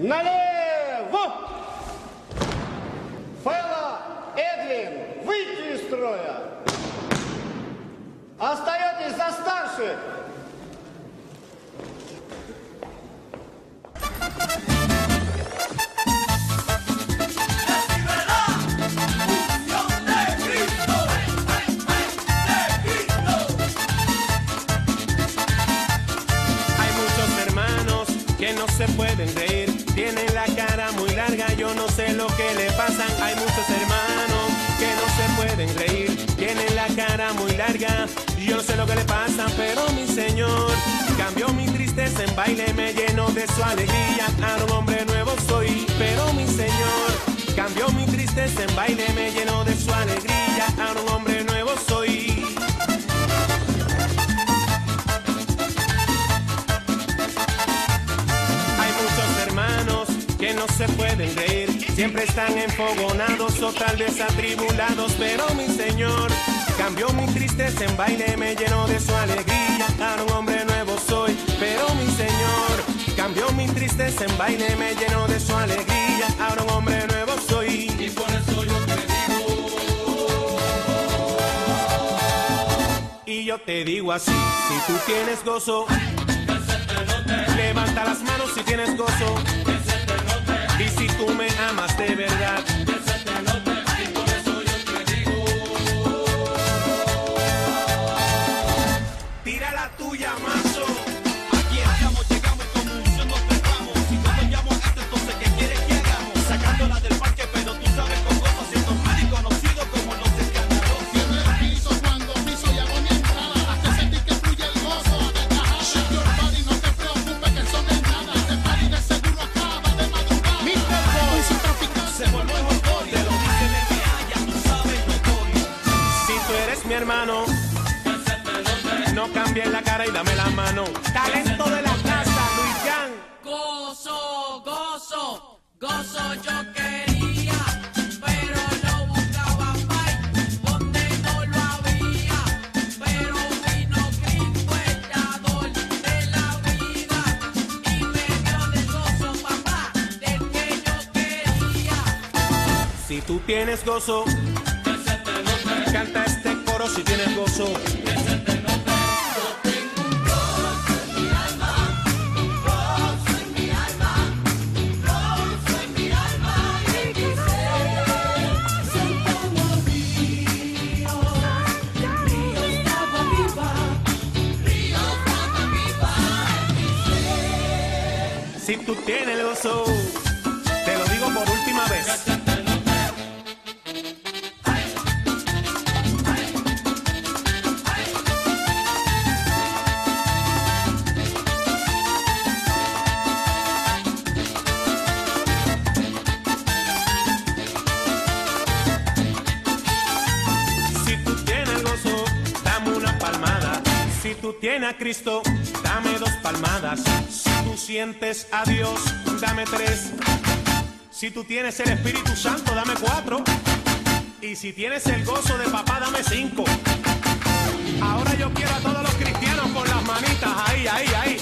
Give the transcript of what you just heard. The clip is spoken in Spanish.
Налево! Фэлла, Эдвин, выйти из строя! Остаетесь за старших! Que no se pueden reír, tienen la cara muy larga, yo no sé lo que le pasan. Hay muchos hermanos que no se pueden reír, tienen la cara muy larga, yo no sé lo que le pasa, pero mi Señor cambió mi tristeza en baile, me llenó de su alegría, ahora un hombre nuevo soy. Pero mi Señor cambió mi tristeza en baile, me llenó de su alegría, ahora un hombre nuevo soy. Que no se pueden reír, siempre están enfogonados o tal vez atribulados, pero mi Señor cambió mi tristeza en baile, me llenó de su alegría, ahora un hombre nuevo soy. Pero mi Señor cambió mi tristeza en baile, me llenó de su alegría, ahora un hombre nuevo soy. Y por eso yo te digo, y yo te digo así, si tú tienes gozo, levanta las manos si tienes gozo. Y si tú me amas de verdad, que se te note, y por eso yo te digo, tira la tuya, macho. Aquí estamos, llegamos y como un son nos prestamos. Si yo te llamo a esto, entonces ¿qué quieres que hagamos? Sacándola del parque, pero tú sabes con gozo, siendo mal y conocido como los escándalos. Cierro el piso cuando piso y hago mi entrada, hasta sentir que fluye el gozo a desgajar. Shake your body, no te preocupes que eso no es nada, este party de seguro acaba de madrugar. Se volvió el gol, te lo dice de que ya tú sabes notorio. Si tú eres mi hermano, no cambies la cara y dame la mano. Talento de la casa, Luis Jan. Gozo, gozo, gozo yo quería, pero lo buscaba más donde no lo había. Pero vino Cristo el dador de la vida y me dio del gozo, papá, del que yo quería. Si tú tienes gozo, canta este coro si tienes gozo. Si tú tienes gozo, te lo digo por última vez. Si tú tienes gozo, dame una palmada. Si tú tienes a Cristo, dame 2 palmadas. Si tú sientes a Dios, dame 3. Si tú tienes el Espíritu Santo, dame 4. Y si tienes el gozo de papá, dame 5. Ahora yo quiero a todos los cristianos con las manitas ahí, ahí, ahí.